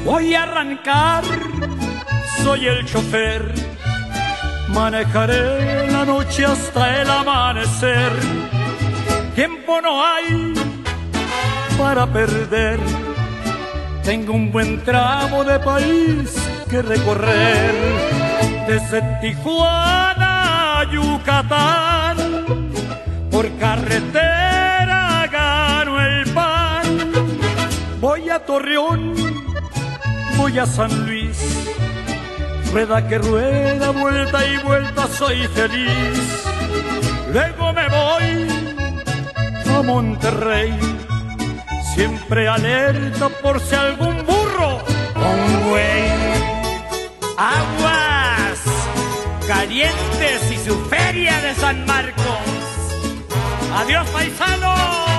Voy a arrancar, soy el chofer, manejaré la noche hasta el amanecer. Tiempo no hay para perder, tengo un buen tramo de país que recorrer. Desde Tijuana a Yucatán, por carretera gano el pan. Voy a Torreón, voy a San Luis, rueda que rueda, vuelta y vuelta, soy feliz. Luego me voy a Monterrey, siempre alerta por si algún burro o un güey. Aguas Calientes y su feria de San Marcos. ¡Adiós, paisano!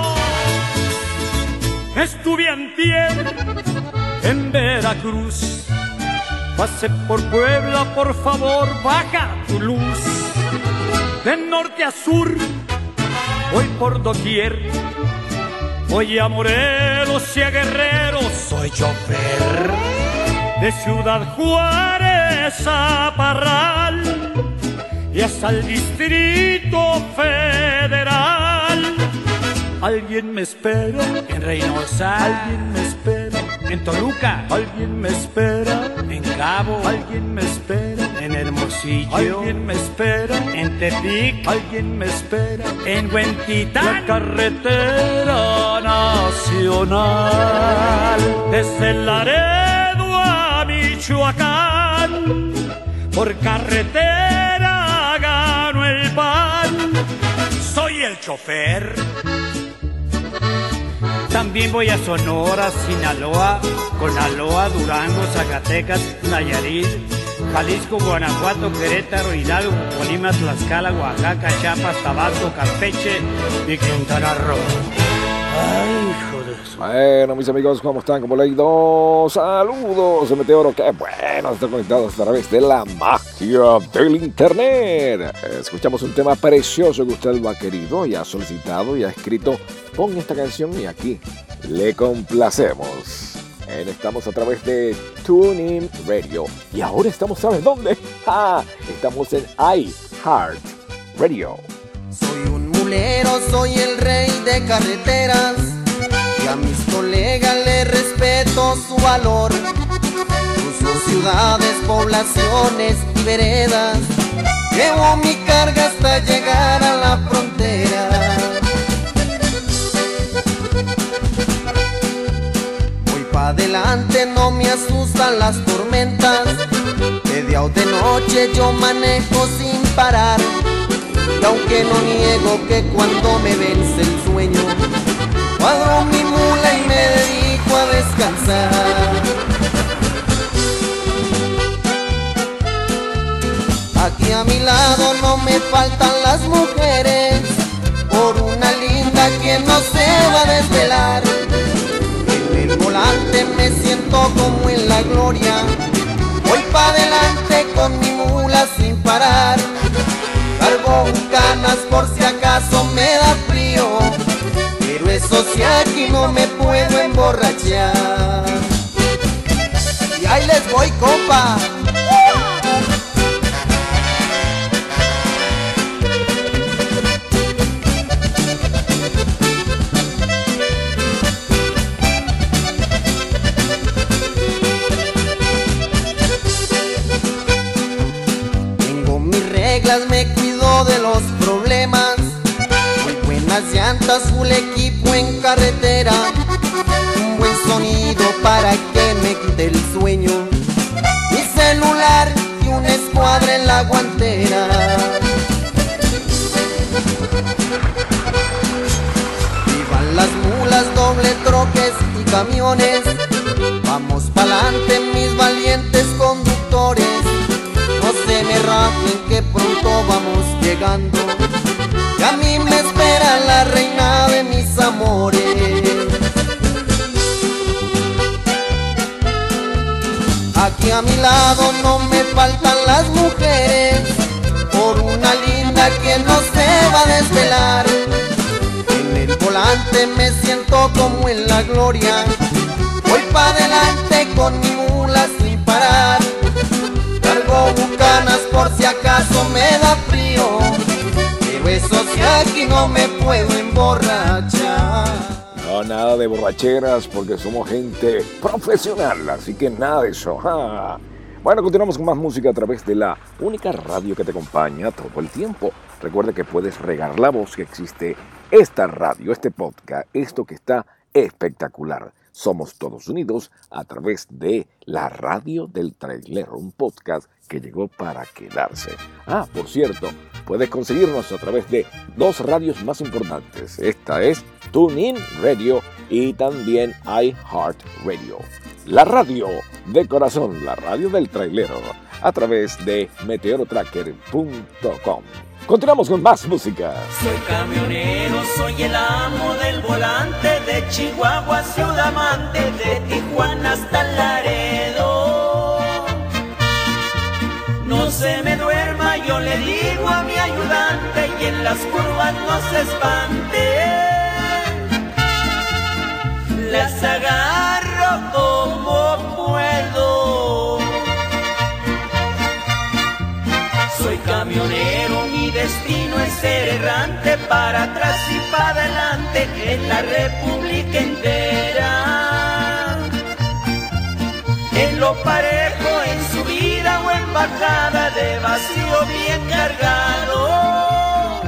Estuve antier en Veracruz, pasé por Puebla, por favor baja tu luz. De norte a sur voy por doquier, voy a Morelos y a Guerrero, soy chofer. De Ciudad Juárez a Parral y hasta el Distrito Federal. Alguien me espera en Reynosa, alguien me espera en Toluca, alguien me espera en Cabo, alguien me espera en Hermosillo, alguien me espera en Tepic, alguien me espera en Huentitán. La carretera nacional desde Laredo a Michoacán, por carretera gano el pan. Soy el chofer. También voy a Sonora, Sinaloa, Conaloa, Durango, Zacatecas, Nayarit, Jalisco, Guanajuato, Querétaro, Hidalgo, Colima, Tlaxcala, Oaxaca, Chiapas, Tabasco, Campeche y Quintana Roo. Ay, hijo de su... Bueno, mis amigos, ¿cómo están? ¿Cómo le ha ido? Saludos, Meteoro. Qué bueno estar conectados a través de la magia del internet. Escuchamos un tema precioso que usted lo ha querido y ha solicitado y ha escrito. Pon esta canción y aquí le complacemos. Estamos a través de TuneIn Radio. Y ahora estamos, ¿sabes dónde? Estamos en iHeart Radio. Soy un mulero, soy el rey de carreteras, y a mis colegas les respeto su valor. Cruzo ciudades, poblaciones y veredas, llevo mi carga hasta llegar a la frontera. Voy pa' adelante, no me asustan las tormentas, de día o de noche yo manejo sin parar. Y aunque no niego que cuando me vence el sueño, cuadro mi mula y me dedico a descansar. Aquí a mi lado no me faltan las mujeres, por una linda que no se va a desvelar. En el volante me siento como en la gloria, voy pa' adelante con mi mula sin parar. Cargo canas por si acaso me da frío, pero eso sí, aquí no me puedo emborrachar. Y ahí les voy, compa. Tengo mis reglas, me cuido de los problemas, muy buenas llantas, full equipo en carretera, un buen sonido para que me quite el sueño, mi celular y una escuadra en la guantera. Vivan las mulas, doble troques y camiones, vamos pa'lante mis valientes conductores. No se me rajen que pronto vamos llegando, que a mí me espera la reina de mis amores. Aquí a mi lado no me faltan las mujeres, por una linda que no se va a desvelar. En el volante me siento como en la gloria, voy pa' adelante con mi mujer aquí no me puedo emborrachar. No, nada de borracheras porque somos gente profesional, así que nada de eso. Bueno, continuamos con más música a través de la única radio que te acompaña todo el tiempo. Recuerda que puedes regar la voz que existe esta radio, este podcast, esto que está espectacular. Somos todos unidos a través de la radio del trailero, un podcast que llegó para quedarse. Por cierto, puedes conseguirnos a través de dos radios más importantes. Esta es TuneIn Radio y también iHeartRadio. La radio de corazón, la radio del trailero, a través de meteorotracker.com. Continuamos con más música. Soy camionero, soy el amo del volante, de Chihuahua a Ciudad Mante, de Tijuana hasta Laredo. No se me duerma, yo le digo a mi ayudante, y en las curvas no se espante. Las agarro como puedo. Soy camionero, mi destino es ser errante, para atrás y para adelante en la república entera. En lo parejo, en subida o en bajada, de vacío bien cargado.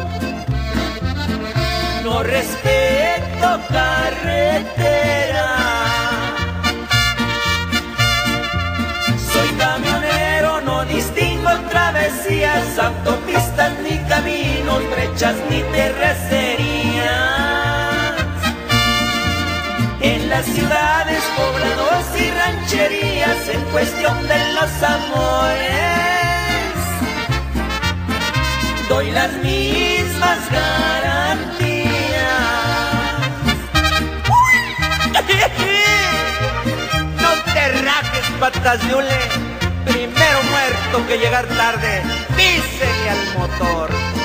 No respeto carretera. Soy camionero, no distingo travesías, autopistas ni caminos, brechas ni terracerías. En las ciudades, poblados y rancherías, en cuestión de los amores, doy las mismas garantías. No te rajes, patas de hule, primero muerto que llegar tarde, písele al motor.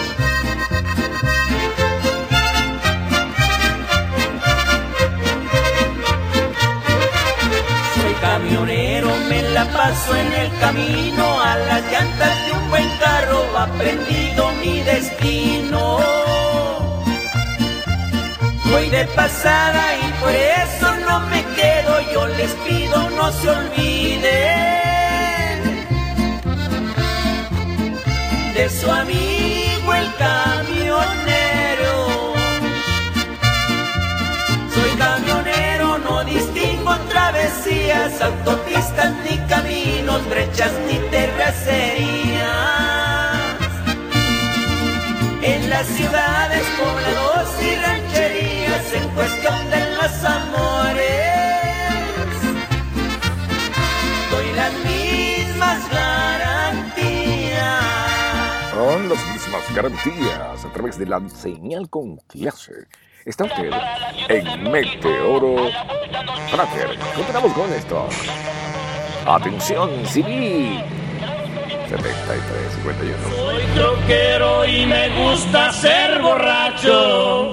Soy camionero, me la paso en el camino, a las llantas de un buen carro aprendido mi destino. Voy de pasada y por eso no me quedo, yo les pido no se olviden de su amigo el camionero. Soy camionero, no distingo travesías, autopistas ni caminos, brechas ni terracerías. En las ciudades, poblados y rancherías, en cuestión de los amores, doy las mismas garantías. Son las mismas garantías a través de la señal con clase. Está usted en Meteoro Tracker. Continuamos con esto. Atención, civil. 7351. Soy troquero y me gusta ser borracho.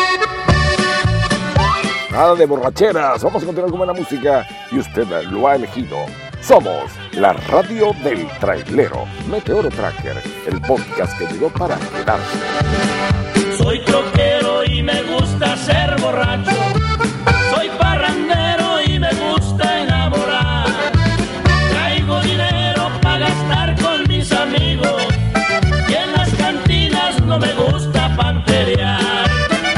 Nada de borracheras. Vamos a continuar con buena música y usted lo ha elegido. Somos la radio del trailero. Meteoro Tracker, el podcast que llegó para quedarse. Soy troquero y me gusta ser borracho. Soy parrandero y me gusta enamorar. Traigo dinero para gastar con mis amigos y en las cantinas no me gusta panterear.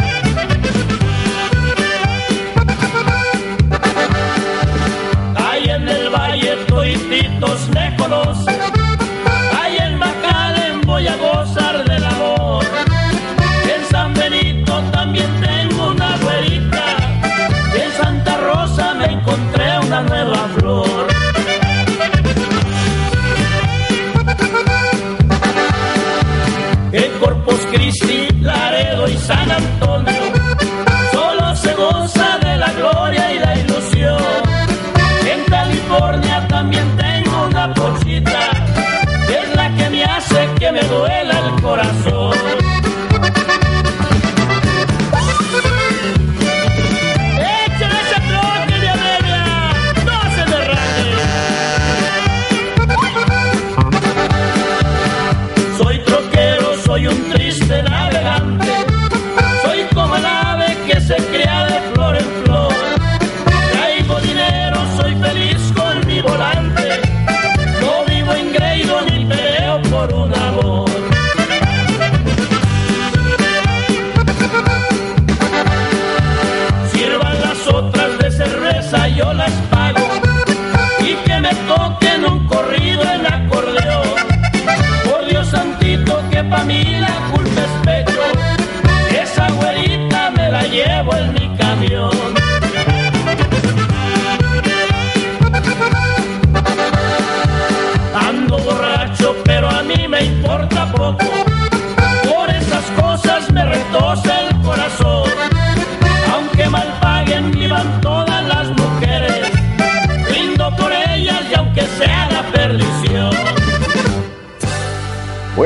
Ahí en el valle todititos me conocen. Ahí en McAllen voy a gozar del amor. En San Benito también tengo una güerita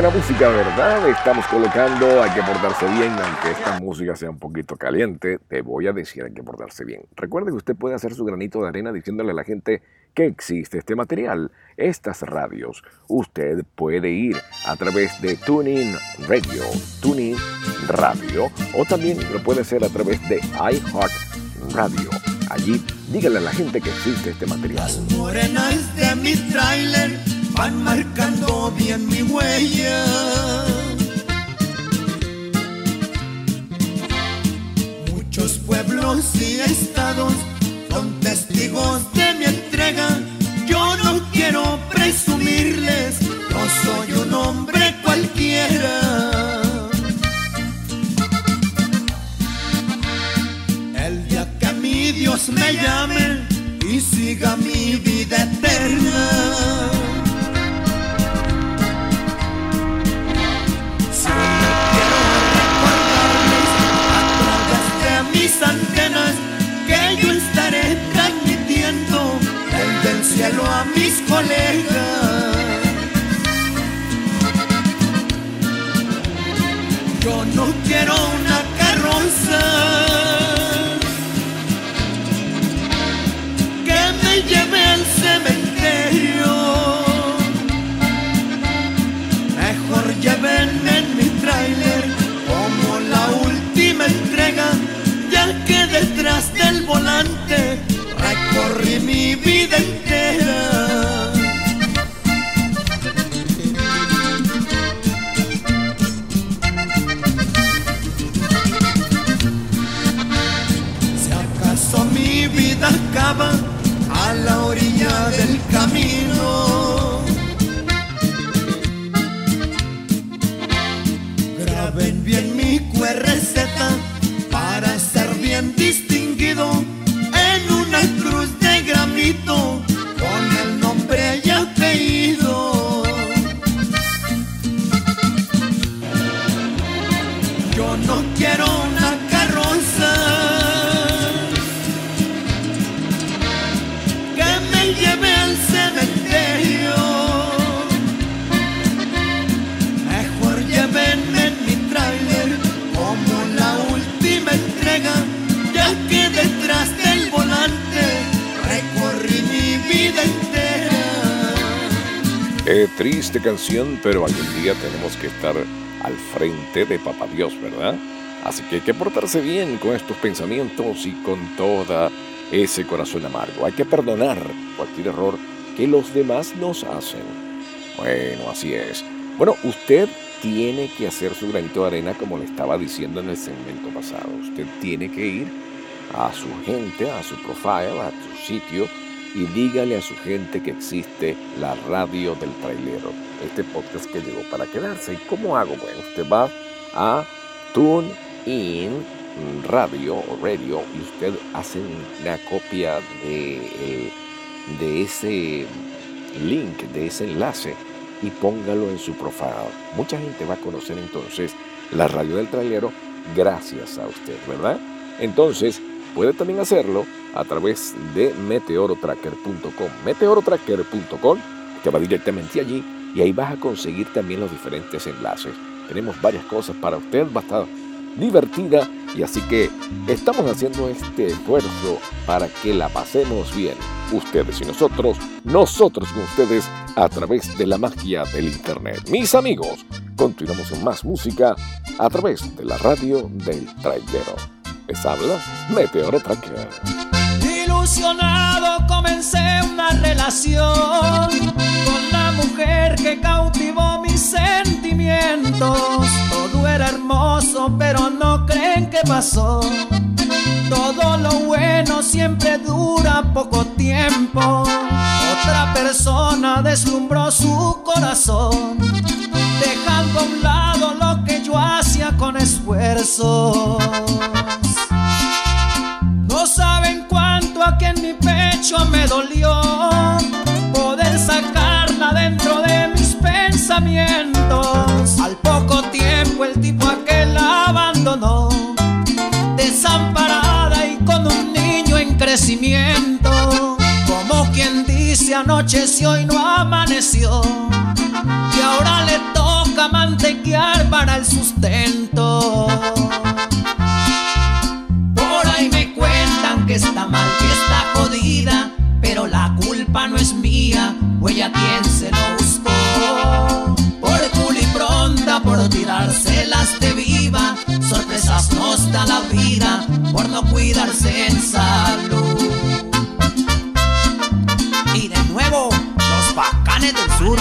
buena música, ¿verdad? Estamos colocando Hay que portarse bien, aunque esta música sea un poquito caliente, te voy a decir Hay que portarse bien. Recuerde que usted puede hacer su granito de arena diciéndole a la gente que existe este material, estas radios. Usted puede ir a través de TuneIn Radio, o también lo puede hacer a través de iHeart Radio. Allí, dígale a la gente que existe este material. Las morenas de mi tráiler van marcando bien mi huella. Muchos pueblos y estados son testigos de mi entrega. Yo no quiero presumirles, no soy un hombre cualquiera. El día que a mi Dios me llame y siga mi vida eterna, solo quiero recordarles a través de mis antenas que yo estaré transmitiendo desde el cielo a mis colegas. Yo no quiero una carroza que me lleve al cementerio, mejor llévenme en mi tráiler como la última entrega, ya que detrás del volante recorrí mi vida entera. Si acaso mi vida acaba a la orilla del camino, graben bien mi QRZ para ser bien distinguido en una cruz de granito con el nombre y apellido. Yo no quiero una carroza que me lleve al cementerio, mejor llévenme en mi tráiler como la última entrega, ya que detrás del volante recorrí mi vida entera. Triste canción, pero algún día tenemos que estar al frente de Papá Dios, ¿verdad? Así que hay que portarse bien con estos pensamientos y con toda ese corazón amargo. Hay que perdonar cualquier error que los demás nos hacen. Bueno, así es. Bueno, usted tiene que hacer su granito de arena, como le estaba diciendo en el segmento pasado. Usted tiene que ir a su gente, a su profile, a su sitio, y dígale a su gente que existe la radio del trailero, este podcast que llegó para quedarse. ¿Y cómo hago? Bueno, usted va a TuneIn Radio y usted hace una copia de ese link, de ese enlace, y póngalo en su profile. Mucha gente va a conocer entonces la radio del trailero gracias a usted, ¿verdad? Entonces, puede también hacerlo a través de meteorotracker.com. Meteorotracker.com, que va directamente allí, y ahí vas a conseguir también los diferentes enlaces. Tenemos varias cosas para usted, va a estar divertida, y así que estamos haciendo este esfuerzo para que la pasemos bien, ustedes y nosotros con ustedes, a través de la magia del internet. Mis amigos, continuamos con más música a través de la radio del trailero. Les habla Meteoro Tracker. Ilusionado comencé una relación con la mujer que cautivó mis sentimientos. Todo era hermoso, pero no creen que pasó. Todo lo bueno siempre dura poco tiempo. Otra persona deslumbró su corazón, dejando a un lado lo que yo hacía con esfuerzo. No saben cuánto aquí en mi pecho me dolió poder sacarla dentro de mis pensamientos. Al poco tiempo el tipo aquel la abandonó, desamparada y con un niño en crecimiento. Como quien dice, anocheció y no amaneció, y ahora le toca mantequear para el sustento. Por ahí me cuentan que está mal, que está jodida, pero la culpa no es mía, o ella quien se lo buscó. Por culipronta, por tirárselas de viva, sorpresas nos da la vida, por no cuidarse en salud. Y de nuevo, los bacanes del sur.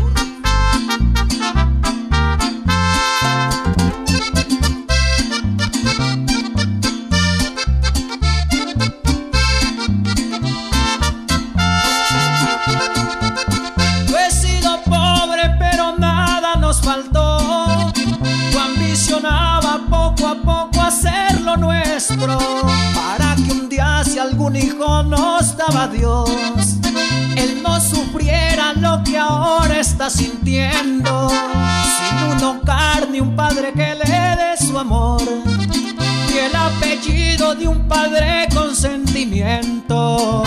Yo he sido pobre, pero nada nos faltó. Yo ambicionaba poco a poco hacer lo nuestro, para que un día, si algún hijo nos daba Dios, él no sufriera lo que ahora está sintiendo. Sin un hogar ni un padre que le dé su amor, y el apellido de un padre con sentimiento.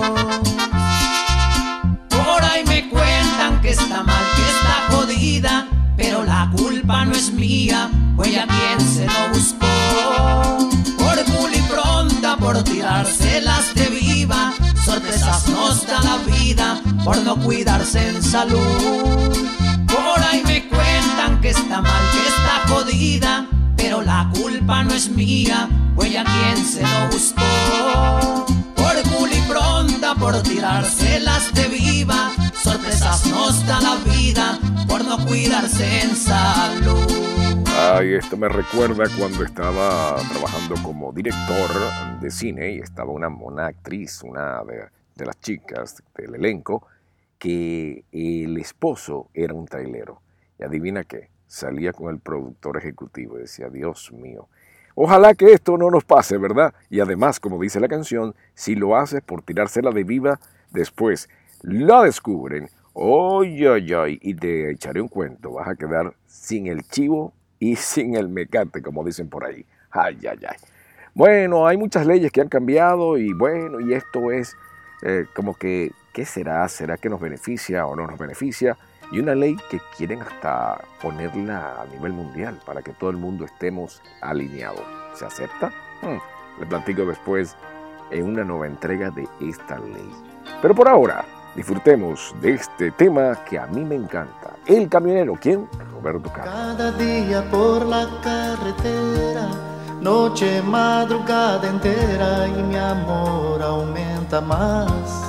Por ahí me cuentan que está mal, que está jodida, pero la culpa no es mía, fue ella quien se lo buscó. Por culipronta, por tirárselas de viva, sorpresas nos da la vida, por no cuidarse en salud. Por ahí me cuentan que está mal, que está jodida, pero la culpa no es mía, fue ella quien se lo buscó. Por culipronta, por tirárselas de viva, sorpresas nos da la vida, por no cuidarse en salud. Ay, esto me recuerda cuando estaba trabajando como director de cine y estaba una actriz, una de las chicas del elenco, que el esposo era un trailero. Y adivina qué, salía con el productor ejecutivo y decía, Dios mío, ojalá que esto no nos pase, ¿verdad? Y además, como dice la canción, si lo haces por tirársela de viva, después la descubren, ¡ay, ay, ay! Y te echaré un cuento, vas a quedar sin el chivo y sin el mecate, como dicen por ahí. ¡Ay, ay, ay! Bueno, hay muchas leyes que han cambiado y bueno, y esto es como que, ¿qué será? ¿Será que nos beneficia o no nos beneficia? Y una ley que quieren hasta ponerla a nivel mundial para que todo el mundo estemos alineados. ¿Se acepta? Le platico después en una nueva entrega de esta ley. Pero por ahora, disfrutemos de este tema que a mí me encanta. El camionero, ¿quién? Roberto Carlos. Cada día por la carretera, noche, madrugada entera, y mi amor aumenta más.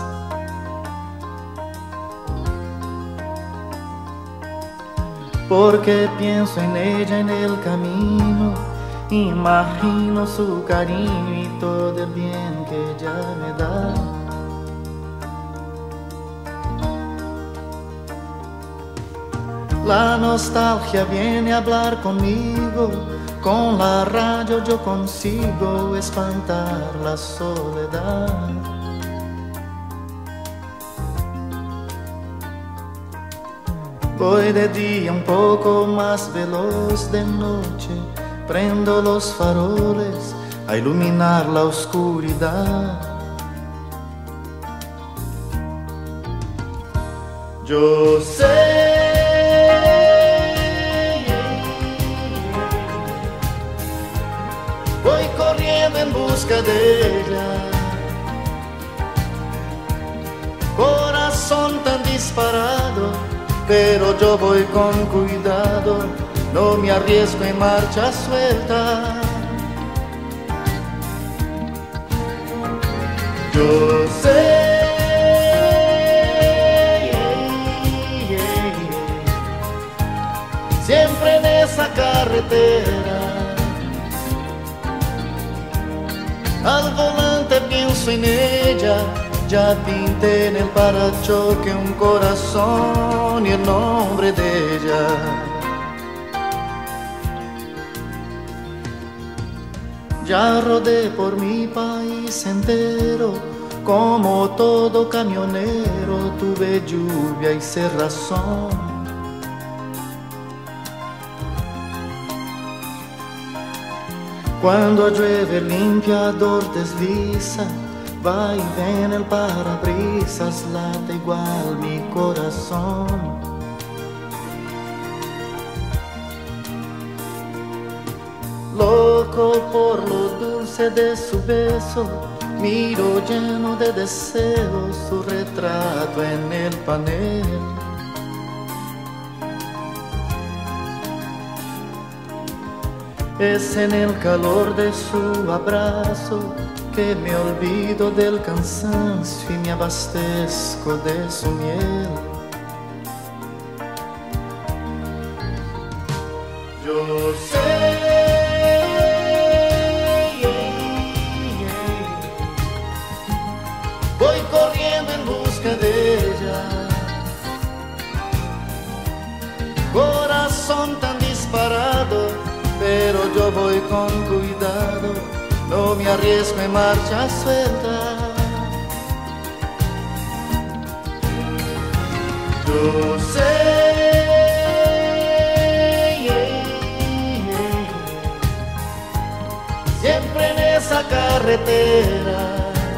Porque pienso en ella en el camino, imagino su cariño y todo el bien que ella me da. La nostalgia viene a hablar conmigo, con la radio yo consigo espantar la soledad. Voy de día un poco más veloz, de noche prendo los faroles a iluminar la oscuridad. Yo sé, voy corriendo en busca de ella, corazón tan disparado, pero yo voy con cuidado, no me arriesgo en marcha suelta. Yo sé, siempre en esa carretera, al volante pienso en ella. Ya pinté en el parachoque un corazón y el nombre de ella. Ya rodé por mi país entero, como todo camionero, tuve lluvia y cerrazón. Cuando llueve el limpiador desliza, Va y viene el parabrisas, late igual mi corazón. Loco por lo dulce de su beso, miro lleno de deseos su retrato en el panel. Es en el calor de su abrazo que me olvido del cansancio y me abastezco de su miel. Yo sé, voy corriendo en busca de ella. Corazón tan disparado, pero yo voy con cuidado, no me arriesgo en marcha suelta. Yo sé, siempre en esa carretera,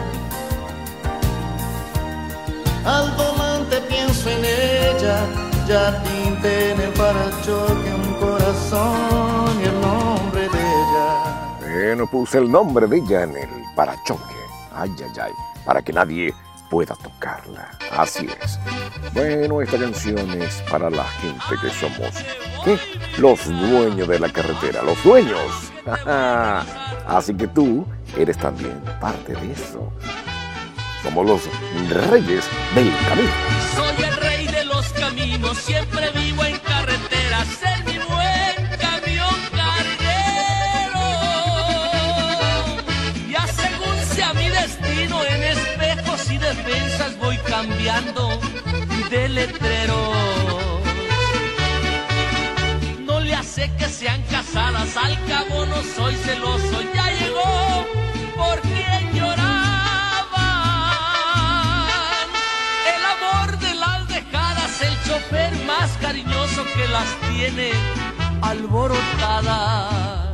al volante pienso en ella, ya pinté en el parachoque un corazón y el nombre de ella. No puse el nombre de ella en el parachoque. Ay, ay, ay. Para que nadie pueda tocarla. Así es. Bueno, esta canción es para la gente que somos, ¿qué? Los dueños de la carretera. Los dueños. Así que tú eres también parte de eso. Somos los reyes del camino. Soy el rey de los caminos, siempre vivo en carreteras, ser mi buen camión carguero. Ya según sea mi destino, en espejos y defensas voy cambiando de letrero. No le hace que sean casadas, al cabo no soy celoso, ya llegó por quien llorar. Chofer más cariñoso que las tiene alborotadas.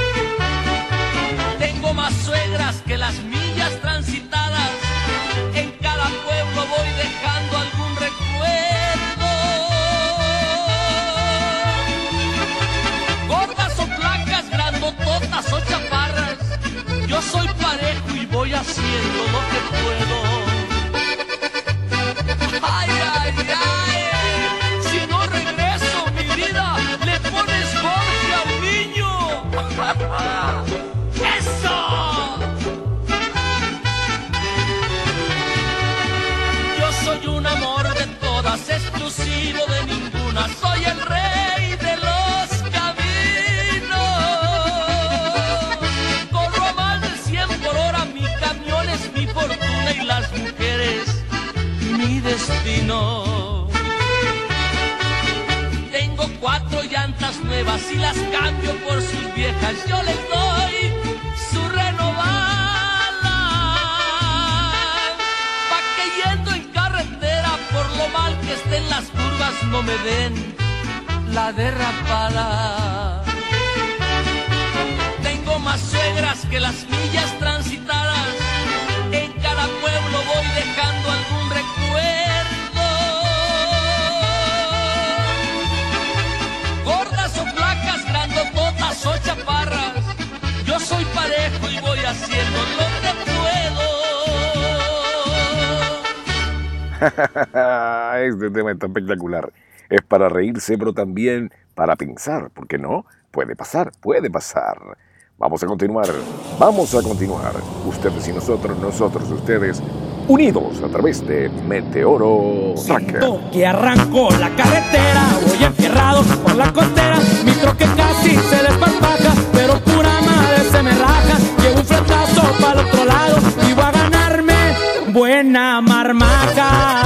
Tengo más suegras que las millas transitadas. En cada pueblo voy dejando algún recuerdo. Gordas o flacas, grandototas o chaparras, yo soy parejo y voy haciendo lo que puedo. Ay, ay, ay. ¡Eso! Yo soy un amor de todas, exclusivo de ninguna. Soy el rey de los caminos. Corro a más de 100 por hora, mi camión es mi fortuna y las mujeres mi destino. Tengo 4 llantas nuevas y las cambio por sus viejas. Yo les doy su renovada, pa' que yendo en carretera, por lo mal que estén las curvas, no me den la derrapada. Tengo más suegras que las millas transitadas. En cada pueblo voy dejando algún recuerdo. O chaparras, yo soy parejo y voy haciendo lo que puedo. Este tema está espectacular. Es para reírse, pero también para pensar, porque no, puede pasar, puede pasar. Vamos a continuar. Ustedes y nosotros, ustedes, unidos a través de Meteoro Tracker. Siento que arranco la carretera, voy enfierrado por la costera, mi troque casi se desparpaja, pero pura madre se me raja. Llevo un fletazo para el otro lado y voy a ganarme buena marmaja.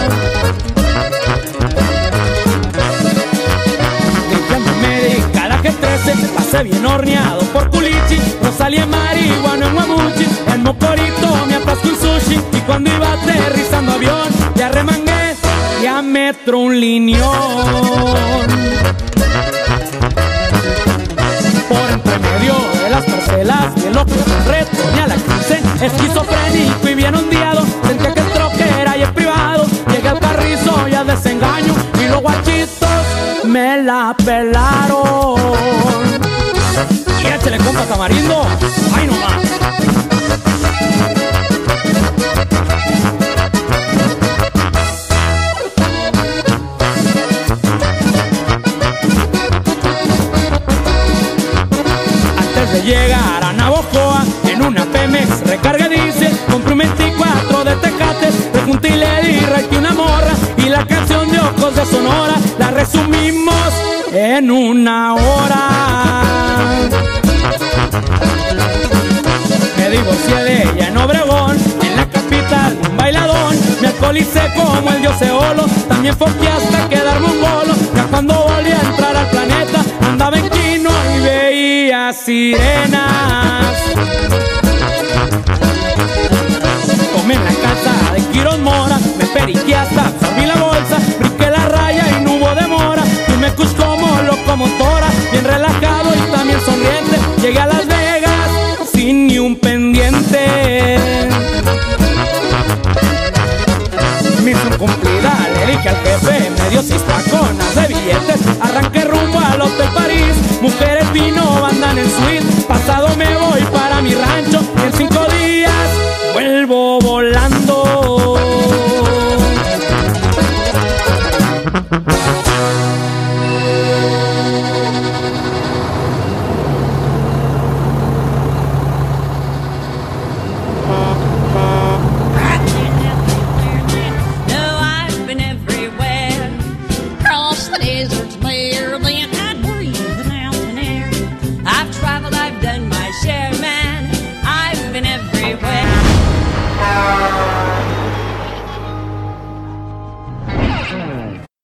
Que 13, pasé bien horneado por culichi, Rosalía marihuana en Guamuchi, en Mocorito me atasco un sushi y cuando iba aterrizando avión ya remangué y a metro un lineón. Por entre medio de las parcelas, que loco retro ni a la cruce, esquizofrénico y bien ondeado. Sentía que el troque era y es privado. Llegué al Carrizo y al desengaño y los guachitos me la pelaron. Y échale compa Tamarindo, ay nomás. De llegar a Navojoa en una Pemex recarga diésel, compré un 24 de Tecate, rejunté y le di raite una morra y la canción de Ojos de Sonora la resumimos en una hora. Me divorcié de ella en Obregón, en la capital un bailadón, me alcoholicé como el dios Eolo, también foqué hasta quedarme un bolo. Ya cuando volví a entrar al planeta andaba en Quino y veía sirenas. Comí en la casa de Quirós Mora, me periqué hasta absorbí la bolsa, brinqué la raya y no hubo demora. Tuve Cus como locomotora, bien relajado y también sonriente. Llegué a Las Vegas sin ni un pendiente. Misión cumplida, le dije al jefe, me dio 6 taconas de billetes. Arranqué rumbo al Hotel París, mujeres vino, andan en suite.